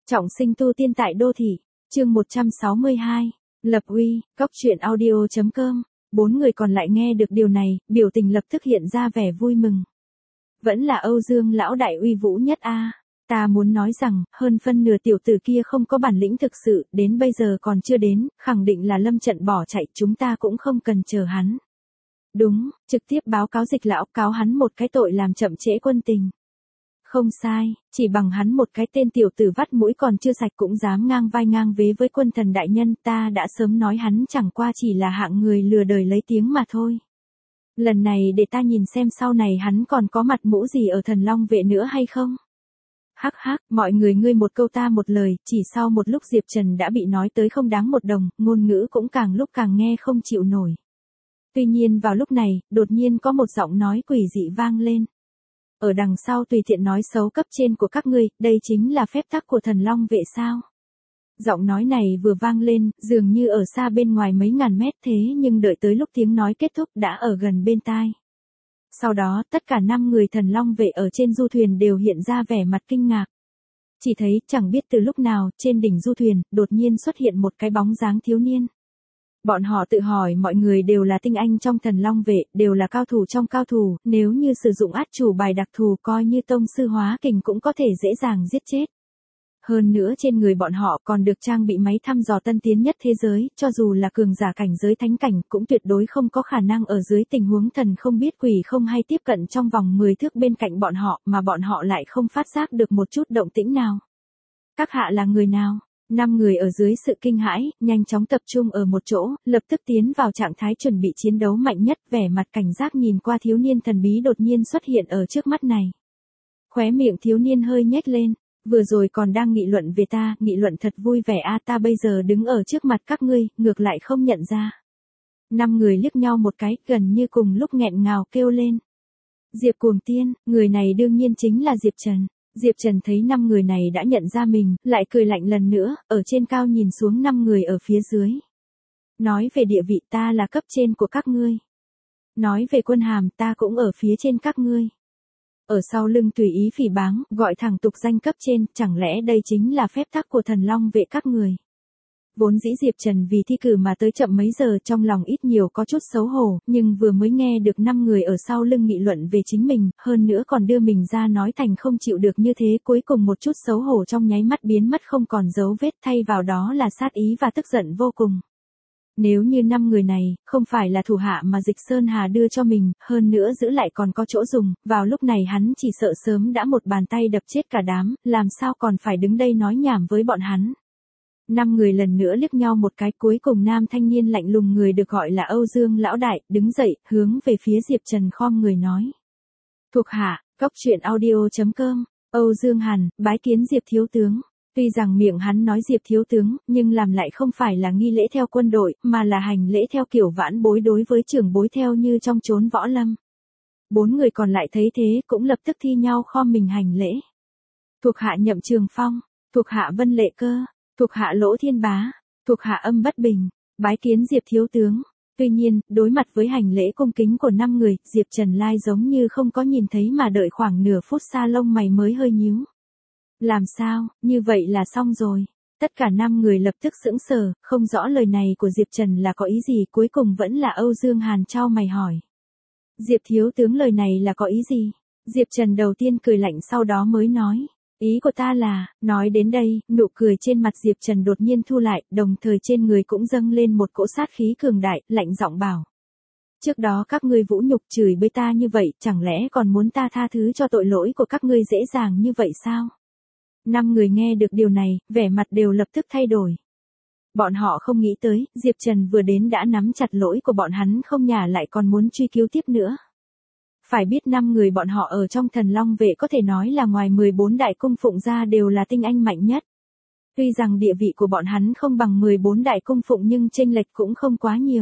Trọng sinh tu tiên tại đô thị, chương 162, lập uy, góc truyện audio.com. Bốn người còn lại nghe được điều này, biểu tình lập tức hiện ra vẻ vui mừng. Vẫn là Âu Dương lão đại uy vũ nhất a. Ta muốn nói rằng, hơn phân nửa tiểu tử kia không có bản lĩnh thực sự, đến bây giờ còn chưa đến, khẳng định là lâm trận bỏ chạy, chúng ta cũng không cần chờ hắn. Đúng, trực tiếp báo cáo Dịch lão, cáo hắn một cái tội làm chậm trễ quân tình. Không sai, chỉ bằng hắn một cái tên tiểu tử vắt mũi còn chưa sạch cũng dám ngang vai ngang vế với quân thần đại nhân, ta đã sớm nói hắn chẳng qua chỉ là hạng người lừa đời lấy tiếng mà thôi. Lần này để ta nhìn xem sau này hắn còn có mặt mũi gì ở Thần Long vệ nữa hay không. Hắc hắc, mọi người ngươi một câu ta một lời, chỉ sau một lúc Diệp Trần đã bị nói tới không đáng một đồng, ngôn ngữ cũng càng lúc càng nghe không chịu nổi. Tuy nhiên vào lúc này, đột nhiên có một giọng nói quỷ dị vang lên. Ở đằng sau tùy tiện nói xấu cấp trên của các ngươi, đây chính là phép tắc của Thần Long vệ sao? Giọng nói này vừa vang lên, dường như ở xa bên ngoài mấy ngàn mét thế nhưng đợi tới lúc tiếng nói kết thúc đã ở gần bên tai. Sau đó, tất cả 5 người Thần Long vệ ở trên du thuyền đều hiện ra vẻ mặt kinh ngạc. Chỉ thấy, chẳng biết từ lúc nào, trên đỉnh du thuyền, đột nhiên xuất hiện một cái bóng dáng thiếu niên. Bọn họ tự hỏi mọi người đều là tinh anh trong Thần Long vệ, đều là cao thủ trong cao thủ, nếu như sử dụng át chủ bài đặc thù coi như tông sư hóa kình cũng có thể dễ dàng giết chết. Hơn nữa trên người bọn họ còn được trang bị máy thăm dò tân tiến nhất thế giới, cho dù là cường giả cảnh giới thánh cảnh cũng tuyệt đối không có khả năng ở dưới tình huống thần không biết quỷ không hay tiếp cận trong vòng 10 thước bên cạnh bọn họ mà bọn họ lại không phát giác được một chút động tĩnh nào. Các hạ là người nào? 5 người ở dưới sự kinh hãi, nhanh chóng tập trung ở một chỗ, lập tức tiến vào trạng thái chuẩn bị chiến đấu mạnh nhất, vẻ mặt cảnh giác nhìn qua thiếu niên thần bí đột nhiên xuất hiện ở trước mắt này. Khóe miệng thiếu niên hơi nhếch lên, vừa rồi còn đang nghị luận về ta, nghị luận thật vui vẻ a, ta bây giờ đứng ở trước mặt các ngươi, ngược lại không nhận ra. 5 người liếc nhau một cái, gần như cùng lúc nghẹn ngào kêu lên. Diệp Cuồng Tiên, người này đương nhiên chính là Diệp Trần. Diệp Trần thấy 5 người này đã nhận ra mình, lại cười lạnh lần nữa, ở trên cao nhìn xuống 5 người ở phía dưới. Nói về địa vị ta là cấp trên của các ngươi. Nói về quân hàm ta cũng ở phía trên các ngươi. Ở sau lưng tùy ý phỉ báng, gọi thẳng tục danh cấp trên, chẳng lẽ đây chính là phép tắc của Thần Long vệ các người. Vốn dĩ Diệp Trần vì thi cử mà tới chậm mấy giờ trong lòng ít nhiều có chút xấu hổ, nhưng vừa mới nghe được 5 người ở sau lưng nghị luận về chính mình, hơn nữa còn đưa mình ra nói thành không chịu được như thế, cuối cùng một chút xấu hổ trong nháy mắt biến mất không còn dấu vết, thay vào đó là sát ý và tức giận vô cùng. Nếu như 5 người này, không phải là thủ hạ mà Dịch Sơn Hà đưa cho mình, hơn nữa giữ lại còn có chỗ dùng, vào lúc này hắn chỉ sợ sớm đã một bàn tay đập chết cả đám, làm sao còn phải đứng đây nói nhảm với bọn hắn. 5 người lần nữa liếc nhau một cái, cuối cùng nam thanh niên lạnh lùng người được gọi là Âu Dương lão đại, đứng dậy, hướng về phía Diệp Trần khom người nói. Thuộc hạ, góc truyện audio.com, Âu Dương Hàn, bái kiến Diệp thiếu tướng. Tuy rằng miệng hắn nói Diệp thiếu tướng, nhưng làm lại không phải là nghi lễ theo quân đội, mà là hành lễ theo kiểu vãn bối đối với trưởng bối theo như trong chốn võ lâm. 4 người còn lại thấy thế cũng lập tức thi nhau khom mình hành lễ. Thuộc hạ Nhậm Trường Phong, thuộc hạ Vân Lệ Cơ, thuộc hạ Lỗ Thiên Bá, thuộc hạ Âm Bất Bình, bái kiến Diệp thiếu tướng. Tuy nhiên, đối mặt với hành lễ cung kính của 5 người, Diệp Trần Lai giống như không có nhìn thấy mà đợi khoảng nửa phút xa lông mày mới hơi nhíu. Làm sao, như vậy là xong rồi. Tất cả 5 người lập tức sững sờ, không rõ lời này của Diệp Trần là có ý gì, cuối cùng vẫn là Âu Dương Hàn chau mày hỏi. Diệp thiếu tướng lời này là có ý gì? Diệp Trần đầu tiên cười lạnh sau đó mới nói. Ý của ta là, nói đến đây, nụ cười trên mặt Diệp Trần đột nhiên thu lại, đồng thời trên người cũng dâng lên một cỗ sát khí cường đại, lạnh giọng bảo. Trước đó các ngươi vũ nhục chửi bới ta như vậy, chẳng lẽ còn muốn ta tha thứ cho tội lỗi của các ngươi dễ dàng như vậy sao? 5 người nghe được điều này, vẻ mặt đều lập tức thay đổi. Bọn họ không nghĩ tới, Diệp Trần vừa đến đã nắm chặt lỗi của bọn hắn không nhả lại còn muốn truy cứu tiếp nữa. Phải biết 5 người bọn họ ở trong Thần Long vệ có thể nói là ngoài 14 đại cung phụng ra đều là tinh anh mạnh nhất. Tuy rằng địa vị của bọn hắn không bằng 14 đại cung phụng nhưng chênh lệch cũng không quá nhiều.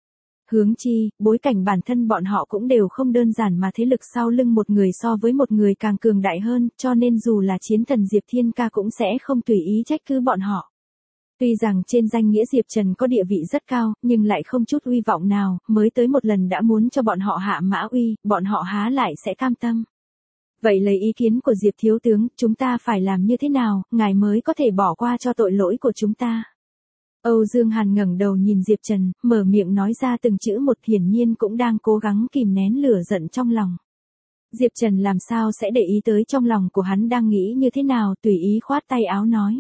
Hướng chi, bối cảnh bản thân bọn họ cũng đều không đơn giản mà thế lực sau lưng một người so với một người càng cường đại hơn, cho nên dù là chiến thần Diệp Thiên Ca cũng sẽ không tùy ý trách cứ bọn họ. Tuy rằng trên danh nghĩa Diệp Trần có địa vị rất cao, nhưng lại không chút uy vọng nào, mới tới một lần đã muốn cho bọn họ hạ mã uy, bọn họ há lại sẽ cam tâm. Vậy lấy ý kiến của Diệp thiếu tướng, chúng ta phải làm như thế nào, ngài mới có thể bỏ qua cho tội lỗi của chúng ta? Âu Dương Hàn ngẩng đầu nhìn Diệp Trần, mở miệng nói ra từng chữ một, hiển nhiên cũng đang cố gắng kìm nén lửa giận trong lòng. Diệp Trần làm sao sẽ để ý tới trong lòng của hắn đang nghĩ như thế nào, tùy ý khoát tay áo nói.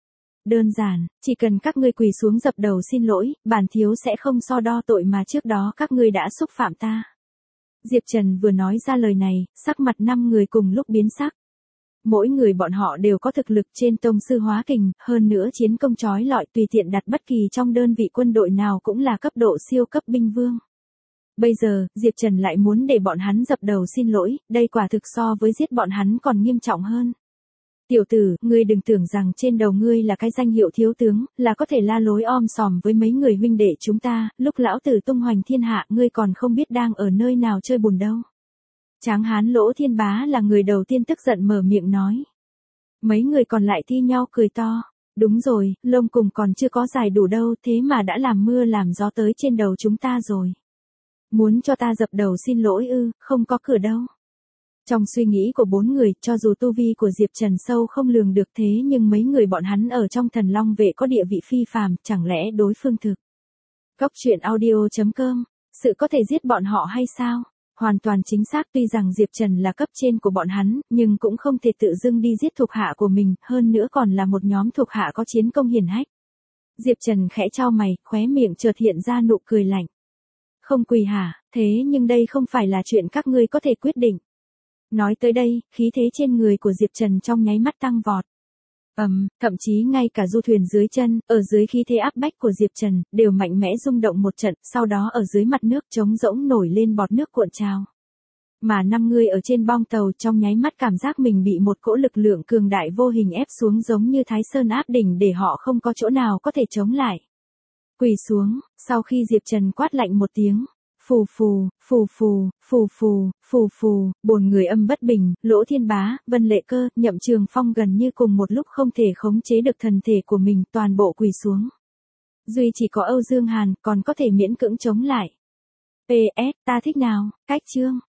Đơn giản, chỉ cần các ngươi quỳ xuống dập đầu xin lỗi, bản thiếu sẽ không so đo tội mà trước đó các ngươi đã xúc phạm ta. Diệp Trần vừa nói ra lời này, sắc mặt 5 người cùng lúc biến sắc. Mỗi người bọn họ đều có thực lực trên tông sư hóa kình, hơn nữa chiến công chói lọi, tùy tiện đặt bất kỳ trong đơn vị quân đội nào cũng là cấp độ siêu cấp binh vương. Bây giờ, Diệp Trần lại muốn để bọn hắn dập đầu xin lỗi, đây quả thực so với giết bọn hắn còn nghiêm trọng hơn. Tiểu tử, ngươi đừng tưởng rằng trên đầu ngươi là cái danh hiệu thiếu tướng, là có thể la lối om sòm với mấy người huynh đệ chúng ta, lúc lão tử tung hoành thiên hạ ngươi còn không biết đang ở nơi nào chơi bùn đâu. Tráng hán Lỗ Thiên Bá là người đầu tiên tức giận mở miệng nói. Mấy người còn lại thi nhau cười to. Đúng rồi, lông cùng còn chưa có dài đủ đâu, thế mà đã làm mưa làm gió tới trên đầu chúng ta rồi. Muốn cho ta dập đầu xin lỗi ư, không có cửa đâu. Trong suy nghĩ của 4 người, cho dù tu vi của Diệp Trần sâu không lường được thế nhưng mấy người bọn hắn ở trong Thần Long vệ có địa vị phi phàm, chẳng lẽ đối phương thực. Cốc truyện audio.com, sự có thể giết bọn họ hay sao? Hoàn toàn chính xác, tuy rằng Diệp Trần là cấp trên của bọn hắn, nhưng cũng không thể tự dưng đi giết thuộc hạ của mình, hơn nữa còn là một nhóm thuộc hạ có chiến công hiển hách. Diệp Trần khẽ chau mày, khóe miệng chợt hiện ra nụ cười lạnh. Không quỳ hả, thế nhưng đây không phải là chuyện các ngươi có thể quyết định. Nói tới đây, khí thế trên người của Diệp Trần trong nháy mắt tăng vọt. Thậm chí ngay cả du thuyền dưới chân, ở dưới khí thế áp bách của Diệp Trần, đều mạnh mẽ rung động một trận, sau đó ở dưới mặt nước trống rỗng nổi lên bọt nước cuộn trào. Mà 5 người ở trên bong tàu trong nháy mắt cảm giác mình bị một cỗ lực lượng cường đại vô hình ép xuống giống như Thái Sơn áp đỉnh để họ không có chỗ nào có thể chống lại. Quỳ xuống, sau khi Diệp Trần quát lạnh một tiếng. Phù phù, phù phù, phù phù, phù phù, bồn người âm bất bình, Lỗ Thiên Bá, Vân Lệ Cơ, Nhậm Trường Phong gần như cùng một lúc không thể khống chế được thần thể của mình, toàn bộ quỳ xuống. Duy chỉ có Âu Dương Hàn còn có thể miễn cưỡng chống lại. PS, ta thích nào, cách chương.